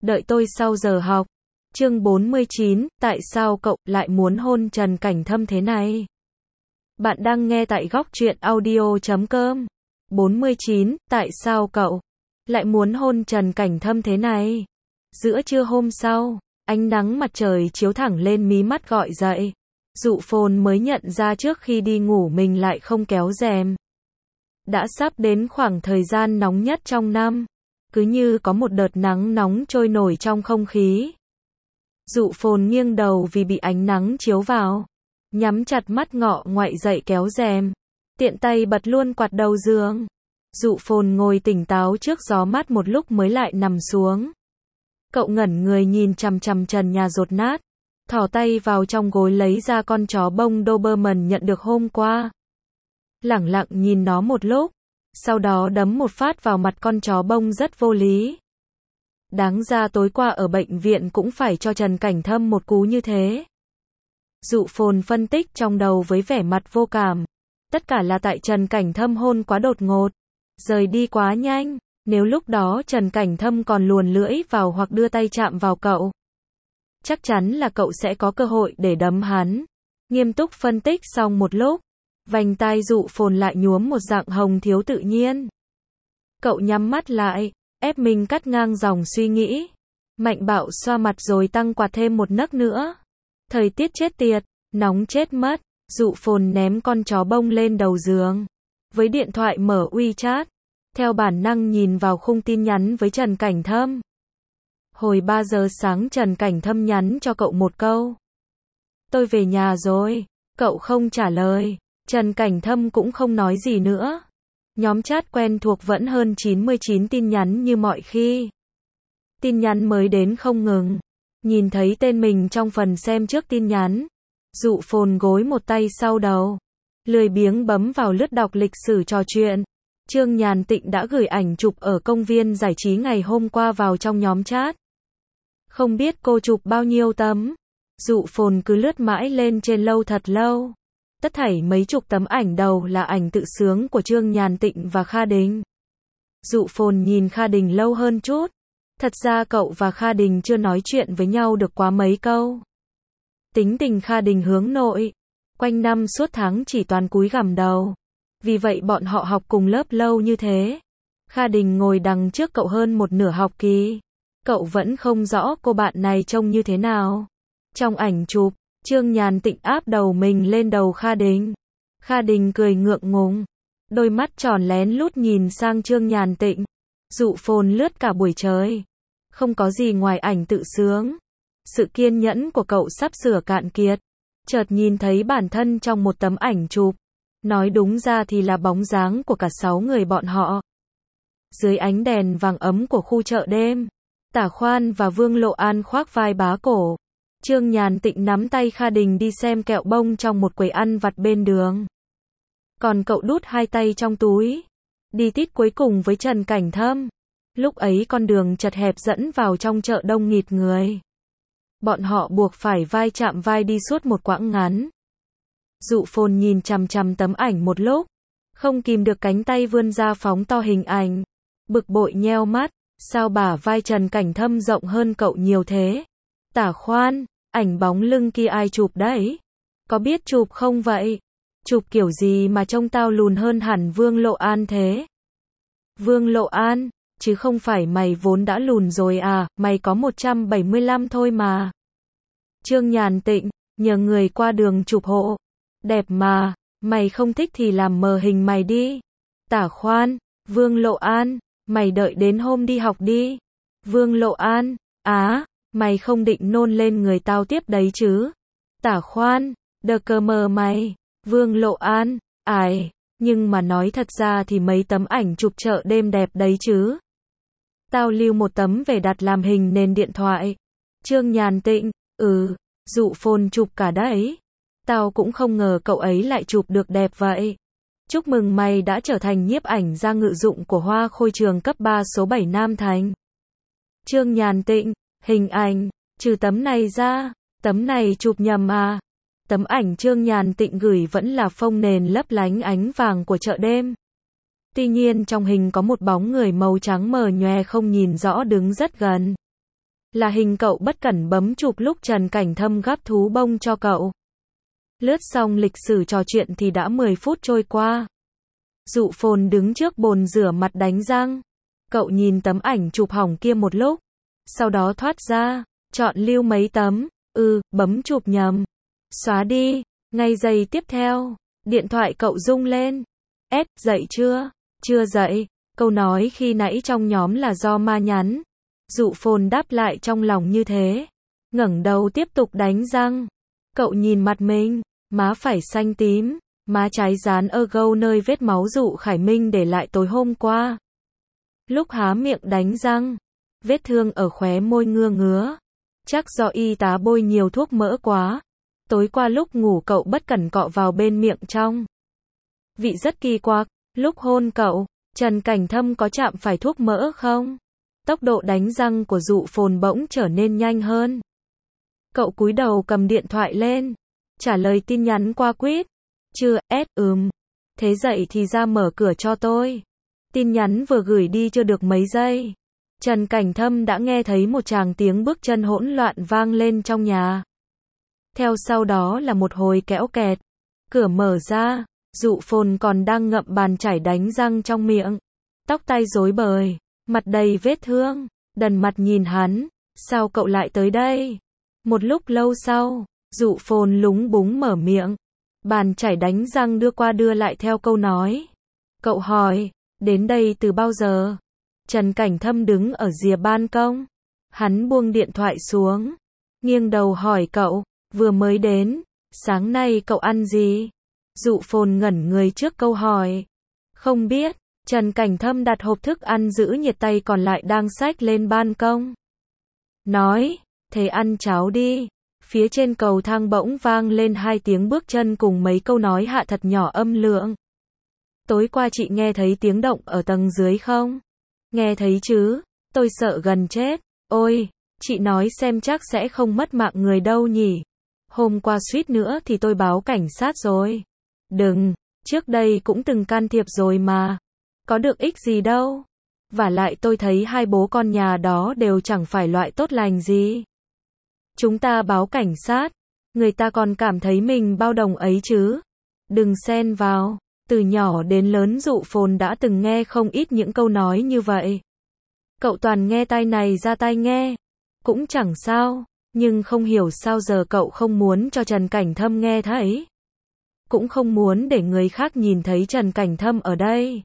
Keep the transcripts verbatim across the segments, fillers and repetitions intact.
đợi tôi sau giờ học. Chương bốn mươi chín, tại sao cậu lại muốn hôn Trần Cảnh Thâm thế này? Bạn đang nghe tại góc truyện audio chấm com. bốn mươi chín, tại sao cậu lại muốn hôn Trần Cảnh Thâm thế này? Giữa trưa hôm sau, ánh nắng mặt trời chiếu thẳng lên mí mắt gọi dậy. Dụ Phồn mới nhận ra trước khi đi ngủ mình lại không kéo rèm. Đã sắp đến khoảng thời gian nóng nhất trong năm. Cứ như có một đợt nắng nóng trôi nổi trong không khí. Dụ Phồn nghiêng đầu vì bị ánh nắng chiếu vào. Nhắm chặt mắt ngọ ngoại dậy kéo rèm. Tiện tay bật luôn quạt đầu giường. Dụ Phồn ngồi tỉnh táo trước gió mát một lúc mới lại nằm xuống. Cậu ngẩn người nhìn chằm chằm trần nhà dột nát. Thò tay vào trong gối lấy ra con chó bông Doberman nhận được hôm qua. Lẳng lặng nhìn nó một lúc. Sau đó đấm một phát vào mặt con chó bông rất vô lý. Đáng ra tối qua ở bệnh viện cũng phải cho Trần Cảnh Thâm một cú như thế. Dụ Phồn phân tích trong đầu với vẻ mặt vô cảm. Tất cả là tại Trần Cảnh Thâm hôn quá đột ngột. Rời đi quá nhanh. Nếu lúc đó Trần Cảnh Thâm còn luồn lưỡi vào hoặc đưa tay chạm vào cậu, chắc chắn là cậu sẽ có cơ hội để đấm hắn. Nghiêm túc phân tích xong một lúc, vành tai Dụ Phồn lại nhuốm một dạng hồng thiếu tự nhiên. Cậu nhắm mắt lại, ép mình cắt ngang dòng suy nghĩ. Mạnh bạo xoa mặt rồi tăng quạt thêm một nấc nữa. Thời tiết chết tiệt, nóng chết mất. Dụ Phồn ném con chó bông lên đầu giường. Với điện thoại mở WeChat, theo bản năng nhìn vào khung tin nhắn với Trần Cảnh Thâm. Hồi ba giờ sáng Trần Cảnh Thâm nhắn cho cậu một câu. Tôi về nhà rồi. Cậu không trả lời. Trần Cảnh Thâm cũng không nói gì nữa. Nhóm chat quen thuộc vẫn hơn chín mươi chín tin nhắn như mọi khi. Tin nhắn mới đến không ngừng. Nhìn thấy tên mình trong phần xem trước tin nhắn. Dụ Phồn gối một tay sau đầu. Lười biếng bấm vào lướt đọc lịch sử trò chuyện. Trương Nhàn Tịnh đã gửi ảnh chụp ở công viên giải trí ngày hôm qua vào trong nhóm chat. Không biết cô chụp bao nhiêu tấm. Dụ Phồn cứ lướt mãi lên trên lâu thật lâu. Tất thảy mấy chục tấm ảnh đầu là ảnh tự sướng của Trương Nhàn Tịnh và Kha Đình. Dụ Phồn nhìn Kha Đình lâu hơn chút. Thật ra cậu và Kha Đình chưa nói chuyện với nhau được quá mấy câu. Tính tình Kha Đình hướng nội. Quanh năm suốt tháng chỉ toàn cúi gằm đầu. Vì vậy bọn họ học cùng lớp lâu như thế. Kha Đình ngồi đằng trước cậu hơn một nửa học kỳ. Cậu vẫn không rõ cô bạn này trông như thế nào. Trong ảnh chụp, Trương Nhàn Tịnh áp đầu mình lên đầu Kha Đình. Kha Đình cười ngượng ngùng. Đôi mắt tròn lén lút nhìn sang Trương Nhàn Tịnh. Dụ Phồn lướt cả buổi trời. Không có gì ngoài ảnh tự sướng. Sự kiên nhẫn của cậu sắp sửa cạn kiệt. Chợt nhìn thấy bản thân trong một tấm ảnh chụp. Nói đúng ra thì là bóng dáng của cả sáu người bọn họ. Dưới ánh đèn vàng ấm của khu chợ đêm, Tả Khoan và Vương Lộ An khoác vai bá cổ. Trương Nhàn Tịnh nắm tay Kha Đình đi xem kẹo bông trong một quầy ăn vặt bên đường. Còn cậu đút hai tay trong túi. Đi tít cuối cùng với Trần Cảnh Thâm. Lúc ấy con đường chật hẹp dẫn vào trong chợ đông nghịt người. Bọn họ buộc phải vai chạm vai đi suốt một quãng ngắn. Dụ Phồn nhìn chằm chằm tấm ảnh một lúc. Không kìm được cánh tay vươn ra phóng to hình ảnh. Bực bội nheo mắt. Sao bả vai Trần Cảnh Thâm rộng hơn cậu nhiều thế? Tả Khoan, ảnh bóng lưng kia ai chụp đấy? Có biết chụp không vậy? Chụp kiểu gì mà trông tao lùn hơn hẳn Vương Lộ An thế? Vương Lộ An, chứ không phải mày vốn đã lùn rồi à, mày có một trăm bảy mươi lăm thôi mà. Trương Nhàn Tịnh, nhờ người qua đường chụp hộ. Đẹp mà, mày không thích thì làm mờ hình mày đi. Tả Khoan, Vương Lộ An, mày đợi đến hôm đi học đi. Vương Lộ An, á, mày không định nôn lên người tao tiếp đấy chứ. Tả Khoan, đờ cơ mờ mày. Vương Lộ An, ải, nhưng mà nói thật ra thì mấy tấm ảnh chụp chợ đêm đẹp đấy chứ. Tao lưu một tấm về đặt làm hình nền điện thoại. Trương Nhàn Tịnh, ừ, Dụ Phồn chụp cả đấy. Tao cũng không ngờ cậu ấy lại chụp được đẹp vậy. Chúc mừng mày đã trở thành nhiếp ảnh gia ngự dụng của Hoa Khôi trường cấp ba số bảy Nam Thành. Trương Nhàn Tịnh, hình ảnh, trừ tấm này ra, tấm này chụp nhầm à. Tấm ảnh Trương Nhàn Tịnh gửi vẫn là phông nền lấp lánh ánh vàng của chợ đêm. Tuy nhiên trong hình có một bóng người màu trắng mờ nhòe không nhìn rõ đứng rất gần. Là hình cậu bất cẩn bấm chụp lúc Trần Cảnh Thâm gắp thú bông cho cậu. Lướt xong lịch sử trò chuyện thì đã mười phút trôi qua. Dụ Phồn đứng trước bồn rửa mặt đánh răng. Cậu nhìn tấm ảnh chụp hỏng kia một lúc. Sau đó thoát ra, chọn lưu mấy tấm, ừ, bấm chụp nhầm. Xóa đi, ngay giây tiếp theo, điện thoại cậu rung lên. S, dậy chưa? Chưa dậy. Câu nói khi nãy trong nhóm là do Ma nhắn. Dụ Phồn đáp lại trong lòng như thế. Ngẩng đầu tiếp tục đánh răng. Cậu nhìn mặt mình, má phải xanh tím, má trái dán ơ gâu nơi vết máu Dụ Khải Minh để lại tối hôm qua. Lúc há miệng đánh răng, vết thương ở khóe môi ngưa ngứa. Chắc do y tá bôi nhiều thuốc mỡ quá. Tối qua lúc ngủ cậu bất cẩn cọ vào bên miệng trong. Vị rất kỳ quặc. Lúc hôn cậu, Trần Cảnh Thâm có chạm phải thuốc mỡ không? Tốc độ đánh răng của Dụ Phồn bỗng trở nên nhanh hơn. Cậu cúi đầu cầm điện thoại lên, trả lời tin nhắn qua quýt. Chưa, S, ừm. Thế dậy thì ra mở cửa cho tôi. Tin nhắn vừa gửi đi chưa được mấy giây. Trần Cảnh Thâm đã nghe thấy một tràng tiếng bước chân hỗn loạn vang lên trong nhà. Theo sau đó là một hồi kéo kẹt. Cửa mở ra, Dụ Phồn còn đang ngậm bàn chải đánh răng trong miệng. Tóc tai rối bời, mặt đầy vết thương, đần mặt nhìn hắn. Sao cậu lại tới đây? Một lúc lâu sau, Dụ Phồn lúng búng mở miệng. Bàn chải đánh răng đưa qua đưa lại theo câu nói. Cậu hỏi, đến đây từ bao giờ? Trần Cảnh Thâm đứng ở rìa ban công. Hắn buông điện thoại xuống, nghiêng đầu hỏi cậu, vừa mới đến, sáng nay cậu ăn gì? Dụ Phồn ngẩn người trước câu hỏi. Không biết. Trần Cảnh Thâm đặt hộp thức ăn giữ nhiệt tay còn lại đang xách lên ban công. Nói, thế ăn cháo đi. Phía trên cầu thang bỗng vang lên hai tiếng bước chân cùng mấy câu nói hạ thật nhỏ âm lượng. Tối qua chị nghe thấy tiếng động ở tầng dưới không? Nghe thấy chứ, tôi sợ gần chết. Ôi, chị nói xem chắc sẽ không mất mạng người đâu nhỉ. Hôm qua suýt nữa thì tôi báo cảnh sát rồi. Đừng, trước đây cũng từng can thiệp rồi mà. Có được ích gì đâu. Vả lại tôi thấy hai bố con nhà đó đều chẳng phải loại tốt lành gì. Chúng ta báo cảnh sát, người ta còn cảm thấy mình bao đồng ấy chứ. Đừng xen vào. Từ nhỏ đến lớn Dụ Phồn đã từng nghe không ít những câu nói như vậy. Cậu toàn nghe tai này ra tai nghe. Cũng chẳng sao, nhưng không hiểu sao giờ cậu không muốn cho Trần Cảnh Thâm nghe thấy. Cũng không muốn để người khác nhìn thấy Trần Cảnh Thâm ở đây.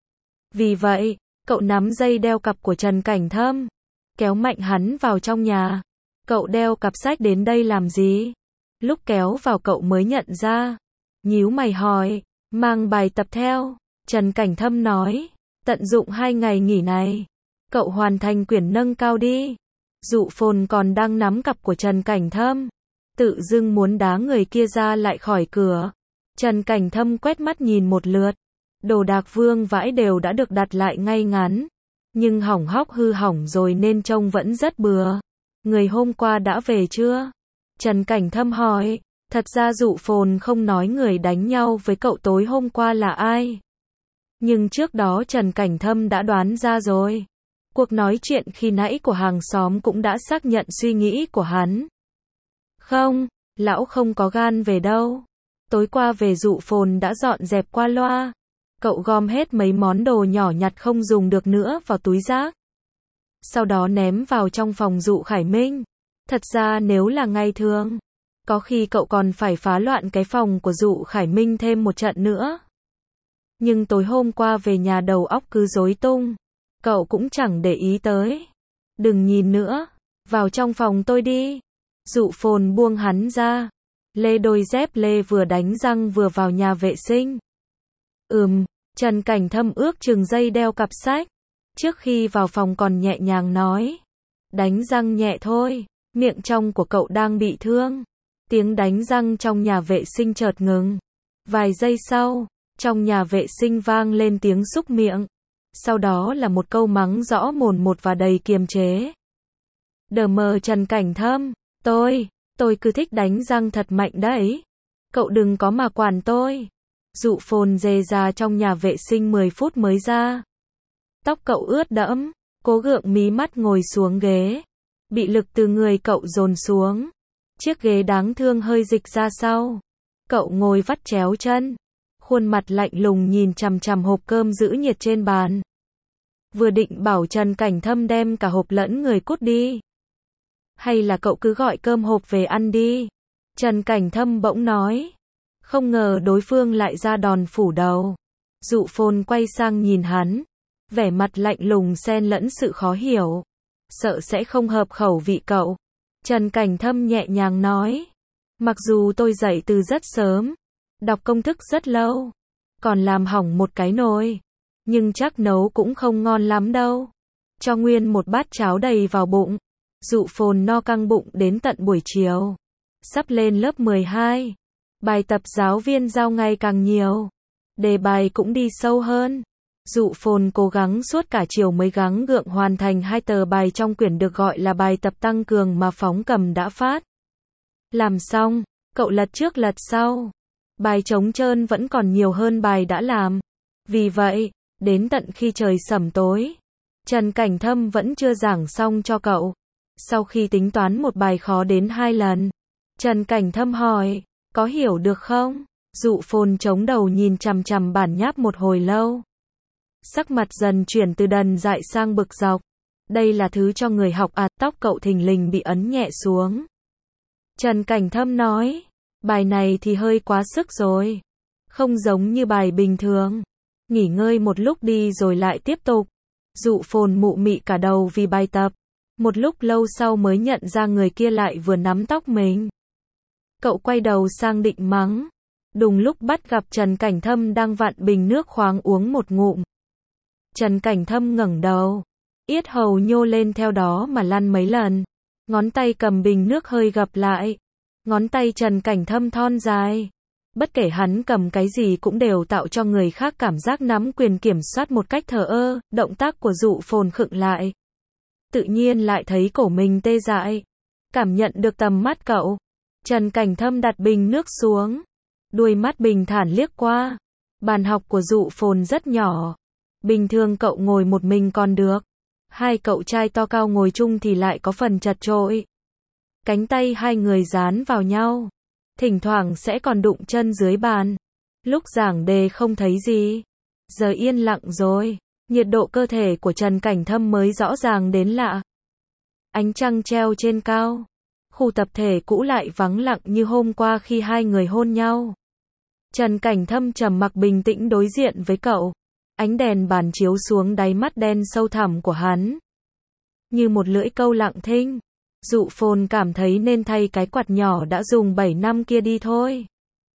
Vì vậy, cậu nắm dây đeo cặp của Trần Cảnh Thâm, kéo mạnh hắn vào trong nhà. Cậu đeo cặp sách đến đây làm gì? Lúc kéo vào cậu mới nhận ra. Nhíu mày hỏi, mang bài tập theo. Trần Cảnh Thâm nói, tận dụng hai ngày nghỉ này. Cậu hoàn thành quyển nâng cao đi. Dụ Phồn còn đang nắm cặp của Trần Cảnh Thâm. Tự dưng muốn đá người kia ra lại khỏi cửa. Trần Cảnh Thâm quét mắt nhìn một lượt. Đồ đạc vương vãi đều đã được đặt lại ngay ngắn. Nhưng hỏng hóc hư hỏng rồi nên trông vẫn rất bừa. Người hôm qua đã về chưa? Trần Cảnh Thâm hỏi. Thật ra Dụ Phồn không nói người đánh nhau với cậu tối hôm qua là ai. Nhưng trước đó Trần Cảnh Thâm đã đoán ra rồi. Cuộc nói chuyện khi nãy của hàng xóm cũng đã xác nhận suy nghĩ của hắn. Không, lão không có gan về đâu. Tối qua về Dụ Phồn đã dọn dẹp qua loa. Cậu gom hết mấy món đồ nhỏ nhặt không dùng được nữa vào túi rác. Sau đó ném vào trong phòng Dụ Khải Minh. Thật ra nếu là ngày thường, có khi cậu còn phải phá loạn cái phòng của Dụ Khải Minh thêm một trận nữa. Nhưng tối hôm qua về nhà đầu óc cứ rối tung. Cậu cũng chẳng để ý tới. Đừng nhìn nữa. Vào trong phòng tôi đi. Dụ Phồn buông hắn ra. Lê đôi dép lê vừa đánh răng vừa vào nhà vệ sinh. Ừm, Trần Cảnh Thâm ước chừng dây đeo cặp sách. Trước khi vào phòng còn nhẹ nhàng nói. Đánh răng nhẹ thôi. Miệng trong của cậu đang bị thương. Tiếng đánh răng trong nhà vệ sinh chợt ngừng. Vài giây sau, trong nhà vệ sinh vang lên tiếng xúc miệng. Sau đó là một câu mắng rõ mồn một và đầy kiềm chế. Đờ mờ Trần Cảnh Thâm, tôi, tôi cứ thích đánh răng thật mạnh đấy. Cậu đừng có mà quản tôi. Dụ Phồn dề ra trong nhà vệ sinh mười phút mới ra. Tóc cậu ướt đẫm, cố gượng mí mắt ngồi xuống ghế. bị lực từ người cậu dồn xuống. Chiếc ghế đáng thương hơi dịch ra sau. Cậu ngồi vắt chéo chân, khuôn mặt lạnh lùng nhìn chằm chằm hộp cơm giữ nhiệt trên bàn. Vừa định bảo Trần Cảnh Thâm đem cả hộp lẫn người cút đi. Hay là cậu cứ gọi cơm hộp về ăn đi. Trần Cảnh Thâm bỗng nói. Không ngờ đối phương lại ra đòn phủ đầu. Dụ Phồn quay sang nhìn hắn, vẻ mặt lạnh lùng xen lẫn sự khó hiểu. Sợ sẽ không hợp khẩu vị cậu. Trần Cảnh Thâm nhẹ nhàng nói. Mặc dù tôi dậy từ rất sớm, đọc công thức rất lâu, còn làm hỏng một cái nồi, nhưng chắc nấu cũng không ngon lắm đâu. Cho nguyên một bát cháo đầy vào bụng. Dụ Phồn no căng bụng đến tận buổi chiều. Sắp lên lớp mười hai, bài tập giáo viên giao ngày càng nhiều, đề bài cũng đi sâu hơn. Dụ Phồn cố gắng suốt cả chiều mới gắng gượng hoàn thành hai tờ bài trong quyển được gọi là bài tập tăng cường mà Phóng Cầm đã phát. Làm xong, cậu lật trước lật sau. Bài trống trơn vẫn còn nhiều hơn bài đã làm. Vì vậy, đến tận khi trời sẩm tối, Trần Cảnh Thâm vẫn chưa giảng xong cho cậu. Sau khi tính toán một bài khó đến hai lần, Trần Cảnh Thâm hỏi, có hiểu được không? Dụ Phồn chống đầu nhìn chằm chằm bản nháp một hồi lâu. Sắc mặt dần chuyển từ đần dại sang bực dọc. Đây là thứ cho người học à? Tóc cậu thình lình bị ấn nhẹ xuống. Trần Cảnh Thâm nói, bài này thì hơi quá sức rồi. Không giống như bài bình thường. Nghỉ ngơi một lúc đi rồi lại tiếp tục. Dụ Phồn mụ mị cả đầu vì bài tập. Một lúc lâu sau mới nhận ra người kia lại vừa nắm tóc mình. Cậu quay đầu sang định mắng. Đùng lúc bắt gặp Trần Cảnh Thâm đang vặn bình nước khoáng uống một ngụm. Trần Cảnh Thâm ngẩng đầu, yết hầu nhô lên theo đó mà lăn mấy lần. Ngón tay cầm bình nước hơi gập lại. Ngón tay Trần Cảnh Thâm thon dài. Bất kể hắn cầm cái gì cũng đều tạo cho người khác cảm giác nắm quyền kiểm soát một cách thờ ơ. Động tác của Dụ Phồn khựng lại. Tự nhiên lại thấy cổ mình tê dại. Cảm nhận được tầm mắt cậu, Trần Cảnh Thâm đặt bình nước xuống. Đuôi mắt bình thản liếc qua. Bàn học của Dụ Phồn rất nhỏ. Bình thường cậu ngồi một mình còn được. Hai cậu trai to cao ngồi chung thì lại có phần chật chội. Cánh tay hai người dán vào nhau. Thỉnh thoảng sẽ còn đụng chân dưới bàn. Lúc giảng đề không thấy gì. Giờ yên lặng rồi. Nhiệt độ cơ thể của Trần Cảnh Thâm mới rõ ràng đến lạ. Ánh trăng treo trên cao. Khu tập thể cũ lại vắng lặng như hôm qua khi hai người hôn nhau. Trần Cảnh Thâm trầm mặc bình tĩnh đối diện với cậu. Ánh đèn bàn chiếu xuống đáy mắt đen sâu thẳm của hắn. Như một lưỡi câu lặng thinh. Dụ Phồn cảm thấy nên thay cái quạt nhỏ đã dùng bảy năm kia đi thôi.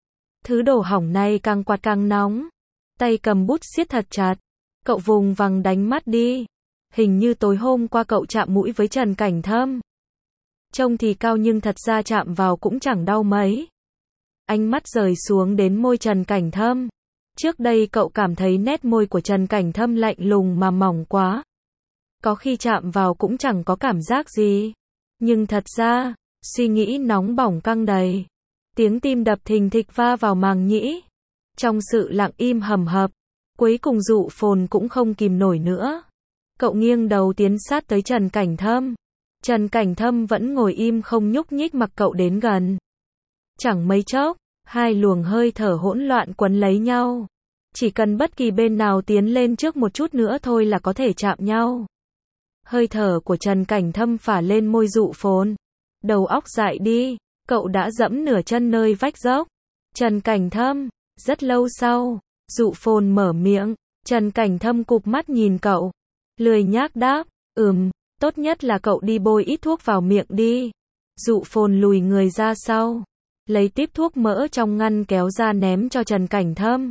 Thứ đồ hỏng này càng quạt càng nóng. Tay cầm bút siết thật chặt. Cậu vùng vằng đánh mắt đi. Hình như tối hôm qua cậu chạm mũi với Trần Cảnh Thâm. Trông thì cao nhưng thật ra chạm vào cũng chẳng đau mấy. Ánh mắt rời xuống đến môi Trần Cảnh Thâm. Trước đây cậu cảm thấy nét môi của Trần Cảnh Thâm lạnh lùng mà mỏng quá. Có khi chạm vào cũng chẳng có cảm giác gì. Nhưng thật ra, suy nghĩ nóng bỏng căng đầy. Tiếng tim đập thình thịch va vào màng nhĩ. Trong sự lặng im hầm hập, cuối cùng Dụ Phồn cũng không kìm nổi nữa. Cậu nghiêng đầu tiến sát tới Trần Cảnh Thâm. Trần Cảnh Thâm vẫn ngồi im không nhúc nhích mặc cậu đến gần. Chẳng mấy chốc, hai luồng hơi thở hỗn loạn quấn lấy nhau. Chỉ cần bất kỳ bên nào tiến lên trước một chút nữa thôi là có thể chạm nhau. Hơi thở của Trần Cảnh Thâm phả lên môi Dụ Phồn. Đầu óc dại đi, cậu đã dẫm nửa chân nơi vách dốc. Trần Cảnh Thâm, rất lâu sau, Dụ Phồn mở miệng. Trần Cảnh Thâm cụp mắt nhìn cậu. Lười nhác đáp, ừm, tốt nhất là cậu đi bôi ít thuốc vào miệng đi. Dụ Phồn lùi người ra sau. Lấy tiếp thuốc mỡ trong ngăn kéo ra ném cho Trần Cảnh Thâm.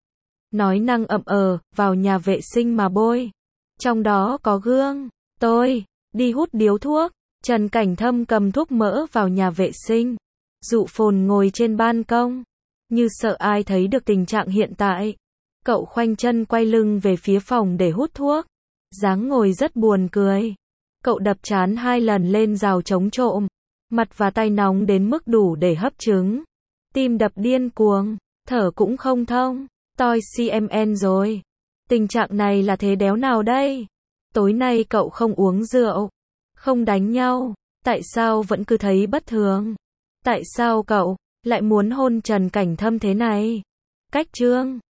Nói năng ậm ờ, vào nhà vệ sinh mà bôi. Trong đó có gương. Tôi, đi hút điếu thuốc. Trần Cảnh Thâm cầm thuốc mỡ vào nhà vệ sinh. Dụ Phồn ngồi trên ban công. Như sợ ai thấy được tình trạng hiện tại. Cậu khoanh chân quay lưng về phía phòng để hút thuốc. Dáng ngồi rất buồn cười. Cậu đập trán hai lần lên rào chống trộm. Mặt và tay nóng đến mức đủ để hấp trứng. Tim đập điên cuồng. Thở cũng không thông. Toi cm rồi. Tình trạng này là thế đéo nào đây? Tối nay cậu không uống rượu. không đánh nhau, tại sao vẫn cứ thấy bất thường? Tại sao cậu lại muốn hôn Trần Cảnh Thâm thế này? Cách Trương